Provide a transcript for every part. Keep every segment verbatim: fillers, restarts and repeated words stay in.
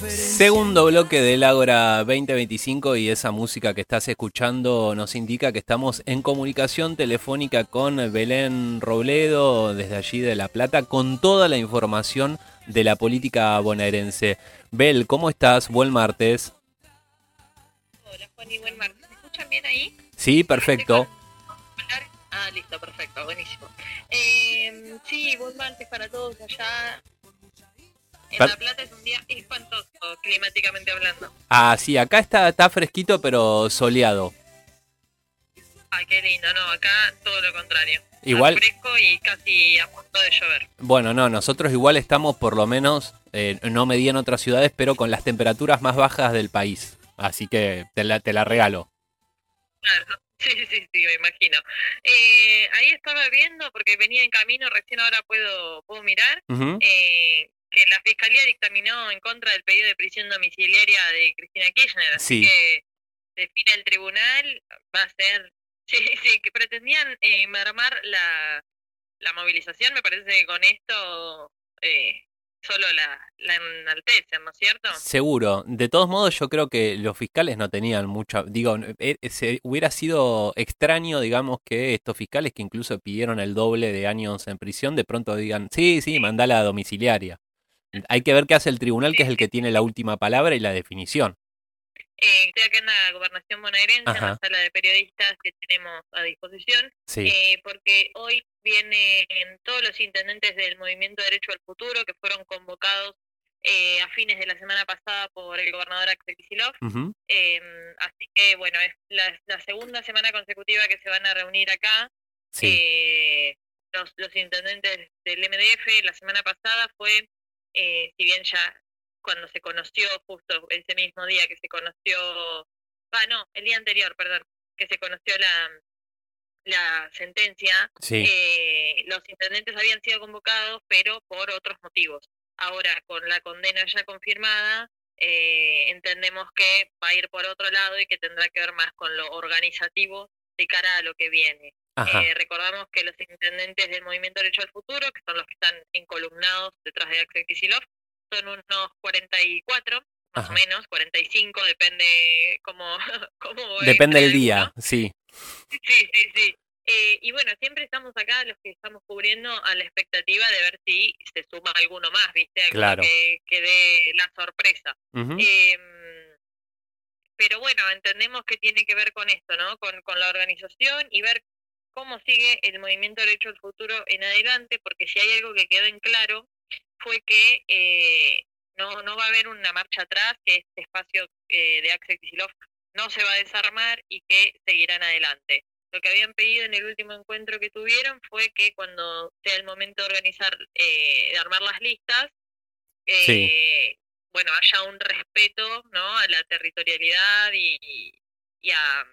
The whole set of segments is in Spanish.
Segundo bloque del Ágora veinte veinticinco y esa música que estás escuchando nos indica que estamos en comunicación telefónica con Belén Robledo desde allí de La Plata con toda la información de la política bonaerense. Bel, ¿cómo estás? Buen martes. Hola Juan y buen martes. ¿Me escuchan bien ahí? Sí, perfecto. Ah, listo, perfecto, buenísimo. Eh, sí, buen martes para todos allá. En Per- La Plata es un día espantoso, climáticamente hablando. ah, sí, acá está, está fresquito pero soleado. Ay, qué lindo, no, acá todo lo contrario. Está Igual, fresco y casi a punto de llover. bueno, no, nosotros igual estamos por lo menos, eh, no medí en otras ciudades, pero con las temperaturas más bajas del país. Así que te la, te la regalo. Claro. Sí, sí, sí, me imagino. Eh, ahí estaba viendo, porque venía en camino, recién ahora puedo, puedo mirar, Ujú. eh, que la Fiscalía dictaminó en contra del pedido de prisión domiciliaria de Cristina Kirchner, así Sí. que define el tribunal, va a ser... Sí, sí, que pretendían eh, mermar la, la movilización, me parece que con esto eh, solo la, la enaltecen, ¿no es cierto? Seguro. De todos modos, yo creo que los fiscales no tenían mucha. Digo, eh, eh, se, hubiera sido extraño, digamos, que estos fiscales que incluso pidieron el doble de años en prisión, de pronto digan, sí, sí, mandala a domiciliaria. Hay que ver qué hace el tribunal, que es el que tiene la última palabra y la definición. Eh, estoy acá en la Gobernación bonaerense, en la Ajá, sala de periodistas que tenemos a disposición, sí, eh, porque hoy vienen todos los intendentes del Movimiento Derecho al Futuro que fueron convocados eh, a fines de la semana pasada por el gobernador Axel Kicillof. ujú, Eh, así que, bueno, es la, la segunda semana consecutiva que se van a reunir acá. sí, Eh, los, los intendentes del M D F, la semana pasada fue, eh, si bien ya cuando se conoció, justo ese mismo día que se conoció, ah, no, el día anterior, perdón, que se conoció la, la sentencia, sí, eh, los intendentes habían sido convocados, pero por otros motivos. Ahora, con la condena ya confirmada, eh, entendemos que va a ir por otro lado y que tendrá que ver más con lo organizativo de cara a lo que viene. ajá, Eh, recordamos que los intendentes del Movimiento Derecho al Futuro, que son los que están encolumnados detrás de Axel Kicillof, son unos cuarenta y cuatro, más o ajá. menos, cuarenta y cinco, depende cómo, cómo Depende entre del alguno. día, sí, Sí, sí, sí. Eh, y bueno, siempre estamos acá, los que estamos cubriendo, a la expectativa de ver si se suma alguno más, ¿viste? Alguno claro. que, que dé la sorpresa. Ujú, Eh, pero bueno, entendemos que tiene que ver con esto, ¿no? Con, con la organización y ver cómo sigue el movimiento Derecho al Futuro en adelante, porque si hay algo que quedó en claro fue que eh, no, no va a haber una marcha atrás, que este espacio eh, de Axel Kicillof no se va a desarmar y que seguirán adelante. Lo que habían pedido en el último encuentro que tuvieron fue que cuando sea el momento de organizar, eh, de armar las listas, sí, eh, bueno, haya un respeto, ¿no? A la territorialidad y, y a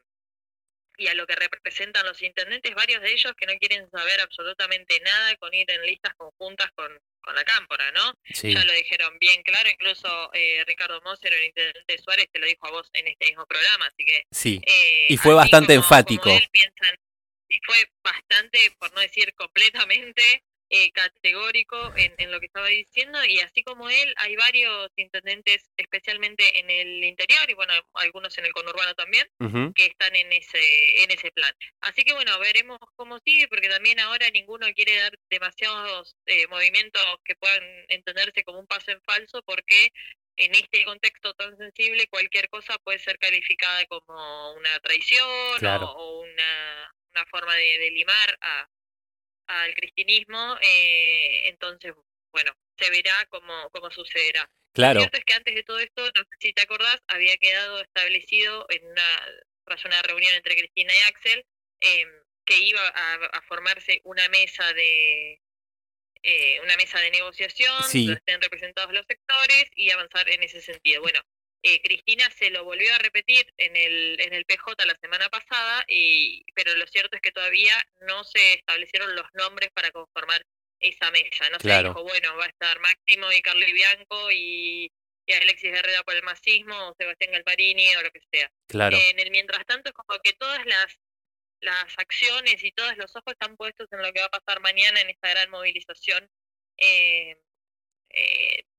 y a lo que representan los intendentes, varios de ellos que no quieren saber absolutamente nada con ir en listas conjuntas con, con la cámpora, ¿no? Ya sí, lo dijeron bien claro, incluso eh, Ricardo Moser, el intendente de Suárez, te lo dijo a vos en este mismo programa, así que sí. eh, Y fue así bastante como, como enfático. él piensan, y fue bastante, por no decir completamente, eh, categórico en, en lo que estaba diciendo, y así como él, hay varios intendentes, especialmente en el interior, y bueno, algunos en el conurbano también, Ujú, que están en ese en ese plan. Así que bueno, veremos cómo sigue, porque también ahora ninguno quiere dar demasiados eh, movimientos que puedan entenderse como un paso en falso, porque en este contexto tan sensible cualquier cosa puede ser calificada como una traición o, claro, o una, una forma de, de limar a, al cristinismo, eh, entonces, bueno, se verá cómo, cómo sucederá. Lo claro. cierto es que antes de todo esto, no sé si te acordás, había quedado establecido en una, tras una reunión entre Cristina y Axel, eh, que iba a, a formarse una mesa de eh, una mesa de negociación donde Sí, estén representados los sectores y avanzar en ese sentido. Bueno, eh, Cristina se lo volvió a repetir en el, en el P J la semana pasada, y, pero lo cierto es que todavía no se establecieron los nombres para conformar esa mesa. No se claro, dijo, bueno, va a estar Máximo y Carly Bianco y, y Alexis Herrera por el masismo, o Sebastián Galparini o lo que sea. claro. Eh, en el mientras tanto es como que todas las las acciones y todos los ojos están puestos en lo que va a pasar mañana en esta gran movilización, eh, eh,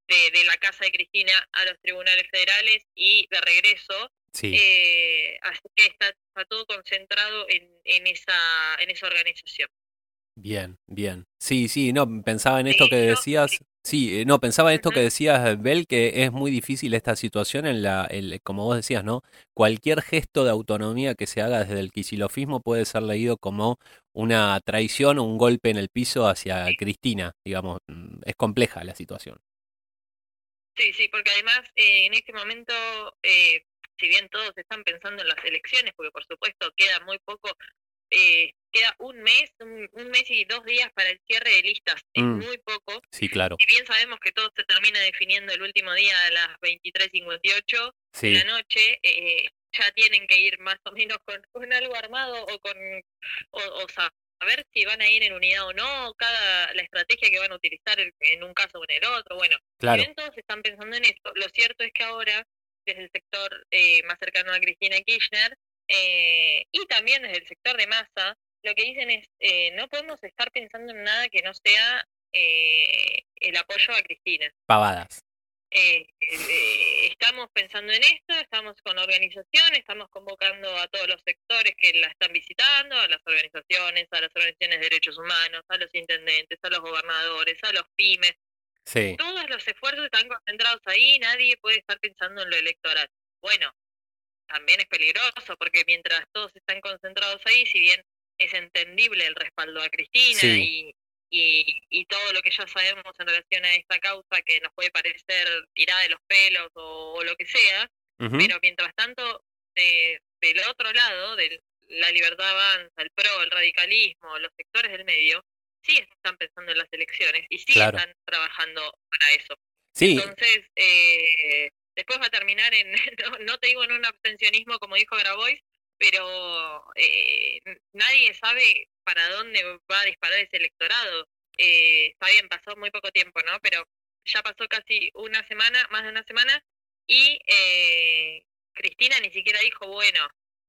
de, de la casa de Cristina a los tribunales federales y de regreso. Sí. Eh, así que está, está todo concentrado en, en, esa, en esa organización. Bien, bien. Sí, sí, no, pensaba en esto De que hecho, decías. Sí, eh, no, pensaba en esto que uh-huh. decías, Bel, que es muy difícil esta situación en la, el, como vos decías, ¿no? Cualquier gesto de autonomía que se haga desde el quisilofismo puede ser leído como una traición o un golpe en el piso hacia Cristina, digamos. mm, Es compleja la situación. Sí, sí, porque además eh, en este momento, eh, si bien todos están pensando en las elecciones, porque por supuesto queda muy poco, eh, queda un mes, un, un mes y dos días para el cierre de listas, es Mm, muy poco. sí, claro. Si bien sabemos que todo se termina definiendo el último día a las veintitrés cincuenta y ocho de la Sí. noche, eh, ya tienen que ir más o menos con, con algo armado o con, o, o sea, a ver si van a ir en unidad o no, cada la estrategia que van a utilizar en, en un caso o en el otro. Bueno, si Claro. bien todos están pensando en esto, lo cierto es que ahora, desde el sector eh, más cercano a Cristina Kirchner, eh, y también desde el sector de Massa, lo que dicen es, eh, no podemos estar pensando en nada que no sea eh, el apoyo a Cristina. Pavadas. Eh, eh, estamos pensando en esto, estamos con organización, estamos convocando a todos los sectores que la están visitando, a las organizaciones, a las organizaciones de derechos humanos, a los intendentes, a los gobernadores, a los pymes. Sí. Todos los esfuerzos están concentrados ahí, nadie puede estar pensando en lo electoral. Bueno, también es peligroso porque mientras todos están concentrados ahí, si bien es entendible el respaldo a Cristina Sí. y, y, y todo lo que ya sabemos en relación a esta causa que nos puede parecer tirada de los pelos o, o lo que sea, Ujú. pero mientras tanto, de, del otro lado, de la libertad avanza, el PRO, el radicalismo, los sectores del medio, sí están pensando en las elecciones y sí Claro. están trabajando para eso. Sí. Entonces, eh, después va a terminar en, no, no te digo en un abstencionismo como dijo Grabois, pero eh, nadie sabe para dónde va a disparar ese electorado. Eh, está bien, pasó muy poco tiempo, ¿no? Pero ya pasó casi una semana, más de una semana, y eh, Cristina ni siquiera dijo, bueno,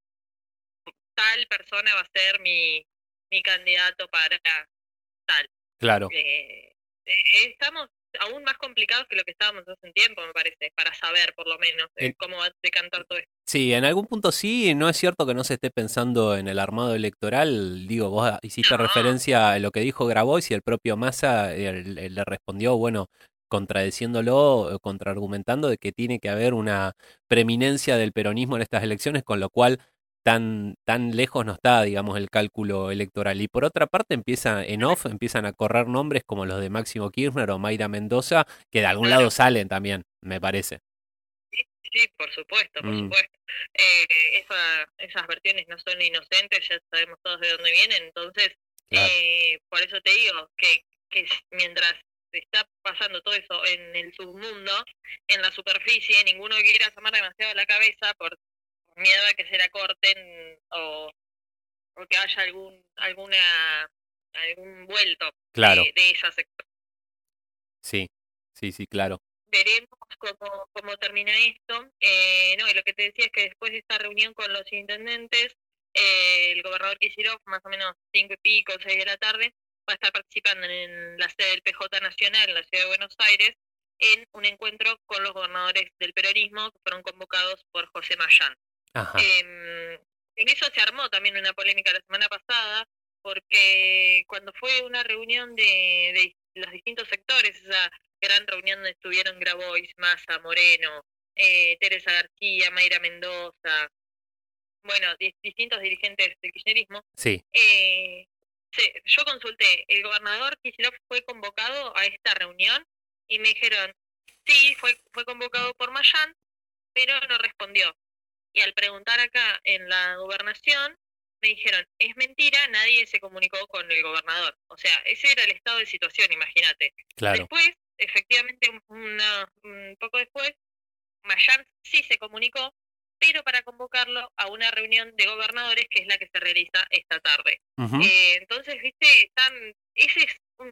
tal persona va a ser mi, mi candidato para tal. Claro. Eh, eh, estamos aún más complicados que lo que estábamos hace un tiempo, me parece, para saber por lo menos eh, En- cómo va a decantar todo esto. Sí, en algún punto sí, no es cierto que no se esté pensando en el armado electoral. Digo, vos hiciste No, referencia a lo que dijo Grabois y el propio Massa él- él le respondió, bueno, contradeciéndolo, eh, contraargumentando de que tiene que haber una preeminencia del peronismo en estas elecciones, con lo cual tan, tan lejos no está, digamos, el cálculo electoral. Y por otra parte, empieza en off, empiezan a correr nombres como los de Máximo Kirchner o Mayra Mendoza, que de algún lado claro. salen también, me parece. Sí, sí, por supuesto, por Mm, supuesto. Eh, esa, esas versiones no son inocentes, ya sabemos todos de dónde vienen, entonces, claro. eh, por eso te digo que, que mientras está pasando todo eso en el submundo, en la superficie, ninguno quiere asomar demasiado la cabeza por miedo a que se la corten o, o que haya algún alguna algún vuelto Claro. de, de esa sector. Sí, sí, sí, claro. Veremos cómo, cómo termina esto. Eh, no, y lo que te decía es que después de esta reunión con los intendentes, eh, el gobernador Kicillof, más o menos cinco y pico, seis de la tarde, va a estar participando en la sede del P J Nacional, en la ciudad de Buenos Aires, en un encuentro con los gobernadores del peronismo que fueron convocados por José Mayán. Ajá. Eh, en eso se armó también una polémica la semana pasada, porque cuando fue una reunión de, de los distintos sectores, esa gran reunión donde estuvieron Grabois, Massa, Moreno, eh, Teresa García, Mayra Mendoza, bueno, di- distintos dirigentes del kirchnerismo, Sí. eh, se- yo consulté, el gobernador Kicillof fue convocado a esta reunión y me dijeron, sí, fue, fue convocado por Mayán, pero no respondió. Y al preguntar acá en la gobernación, me dijeron, es mentira, nadie se comunicó con el gobernador. O sea, ese era el estado de situación, imagínate. Claro. Después, efectivamente, una, un poco después, Mayán sí se comunicó, pero para convocarlo a una reunión de gobernadores, que es la que se realiza esta tarde. Ujú. Eh, entonces, viste, están, ese es un-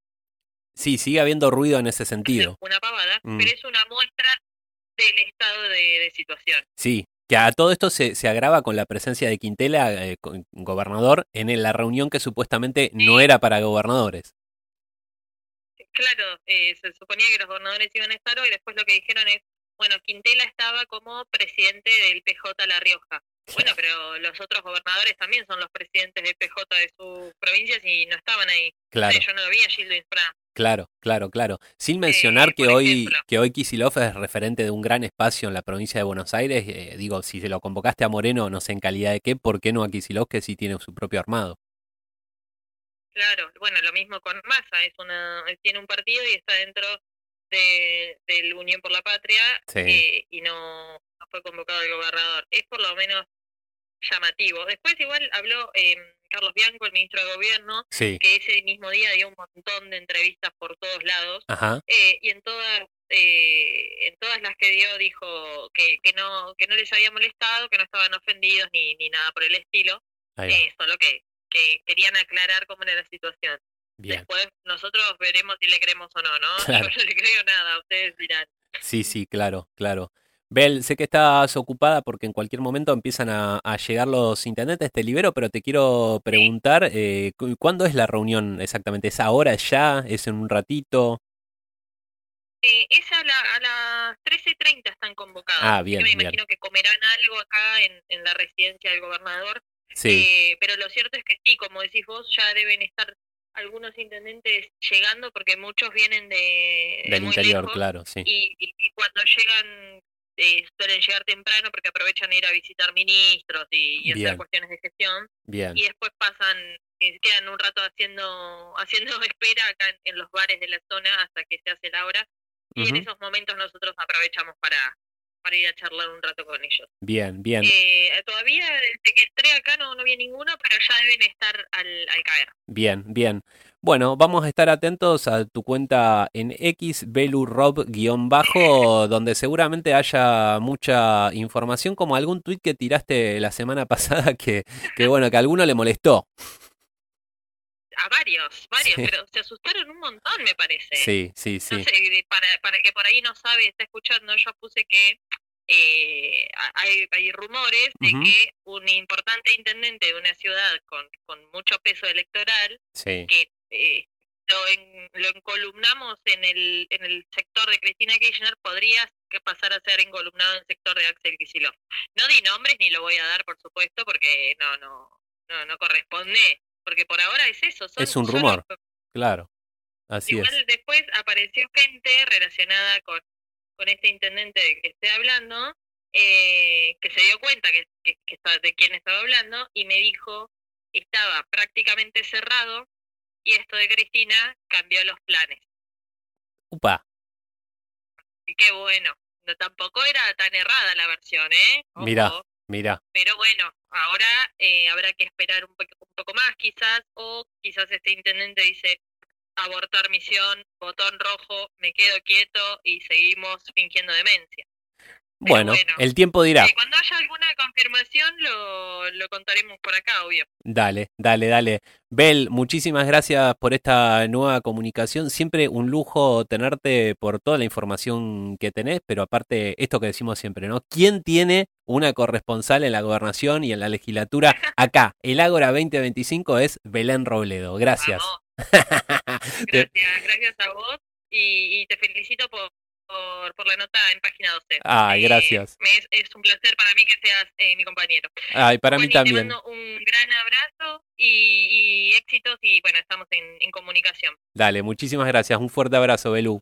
Sí, sigue habiendo ruido en ese sentido. una pavada, Mm, pero es una muestra del estado de, de situación. sí, que a todo esto se, se agrava con la presencia de Quintela, eh, con- gobernador, en el- la reunión que supuestamente no Sí, era para gobernadores. claro, eh, se suponía que los gobernadores iban a estar hoy, después lo que dijeron es, bueno, Quintela estaba como presidente del P J La Rioja. Bueno, pero los otros gobernadores también son los presidentes del P J de sus provincias y no estaban ahí. Claro. O sea, yo no lo vi a Gildo Infran. Claro, claro, claro. Sin mencionar Eh, que por hoy ejemplo. que hoy Kicillof es referente de un gran espacio en la provincia de Buenos Aires. Eh, digo, si se lo convocaste a Moreno, no sé en calidad de qué, ¿por qué no a Kicillof que sí tiene su propio armado? Claro, bueno, lo mismo con Massa, es una, tiene un partido y está dentro de, del Unión por la Patria Sí, eh, y no, no fue convocado el gobernador. Es por lo menos llamativo. Después igual habló eh, Carlos Bianco, el ministro de Gobierno, sí, que ese mismo día dio un montón de entrevistas por todos lados ajá, eh, y en todas eh, en todas las que dio dijo que, que no que no les había molestado, que no estaban ofendidos ni, ni nada por el estilo, ahí va. eh, solo que, que querían aclarar cómo era la situación. Bien, Después nosotros veremos si le creemos o no, ¿no? claro. Yo no le creo nada, ustedes dirán. Sí, sí, claro, claro. Bel, sé que estás ocupada porque en cualquier momento empiezan a, a llegar los intendentes, te libero, pero te quiero Sí. preguntar, eh, cu- ¿cuándo es la reunión exactamente? ¿Es ahora, es ya? ¿Es en un ratito? Eh, es a, la, a las trece treinta están convocados, Ah, así que bien, me bien. imagino que comerán algo acá en, en la residencia del gobernador. Sí, Eh, pero lo cierto es que sí, como decís vos, ya deben estar algunos intendentes llegando porque muchos vienen de, de del muy interior, lejos claro, sí. y, y- y cuando llegan eh, suelen llegar temprano porque aprovechan de ir a visitar ministros y, y hacer Bien, cuestiones de gestión bien. y después pasan, eh, quedan un rato haciendo haciendo espera acá en, en los bares de la zona hasta que se hace la hora y en Ujú. esos momentos nosotros aprovechamos para, para ir a charlar un rato con ellos. Bien, bien, Eh, todavía desde que entré acá no, no vi ninguno, pero ya deben estar al, al caer. bien, bien. Bueno, vamos a estar atentos a tu cuenta en X, belurob-bajo, donde seguramente haya mucha información, como algún tuit que tiraste la semana pasada que, que bueno, que a alguno le molestó. A varios, varios, Sí, pero se asustaron un montón, me parece. sí, sí, No sí. sé, de- para, para que por ahí no sabe, está escuchando, yo puse que eh, hay, hay rumores de Ujú, que un importante intendente de una ciudad con, con mucho peso electoral, sí, que eh, lo, en- lo encolumnamos en el, en el sector de Cristina Kirchner, podría que pasar a ser encolumnado en el sector de Axel Kicillof. No di nombres ni lo voy a dar, por supuesto, porque no, no, no, no corresponde, porque por ahora es eso, es son un solo. rumor, claro, así es. Igual después apareció gente relacionada con, con este intendente de que estoy hablando, eh, que se dio cuenta que, que, que está- de quién estaba hablando y me dijo, estaba prácticamente cerrado y esto de Cristina cambió los planes. Upa, Y qué bueno, no tampoco era tan errada la versión, ¿eh? mirá, Ojo, mirá. pero bueno, ahora eh, habrá que esperar un, po- un poco más quizás, o quizás este intendente dice, abortar misión, botón rojo, me quedo quieto y seguimos fingiendo demencia. Pero Bueno, bueno, el tiempo dirá. eh, cuando haya alguna confirmación lo, lo contaremos por acá, obvio. Dale, dale, dale. Bel, muchísimas gracias por esta nueva comunicación. Siempre un lujo tenerte por toda la información que tenés, pero aparte, esto que decimos siempre, ¿no? ¿Quién tiene una corresponsal en la gobernación y en la legislatura? Acá, el Ágora veinte veinticinco es Belén Robledo. Gracias. Vamos, Te- gracias, gracias a vos y, y te felicito por, por, por la nota en página doce. Ay, Eh, gracias. me es, es un placer para mí que seas eh, mi compañero. Ay, para mí Juani, te también. mando un gran abrazo y, y éxitos y bueno, estamos en, en comunicación. Dale, muchísimas gracias. Un fuerte abrazo, Belú.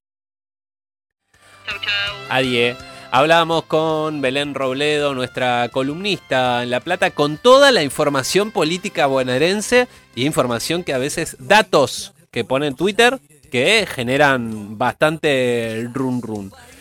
Chau, chau. Adiós. Hablábamos con Belén Robledo, nuestra columnista en La Plata, con toda la información política bonaerense y información que a veces, datos que pone en Twitter, que generan bastante run run.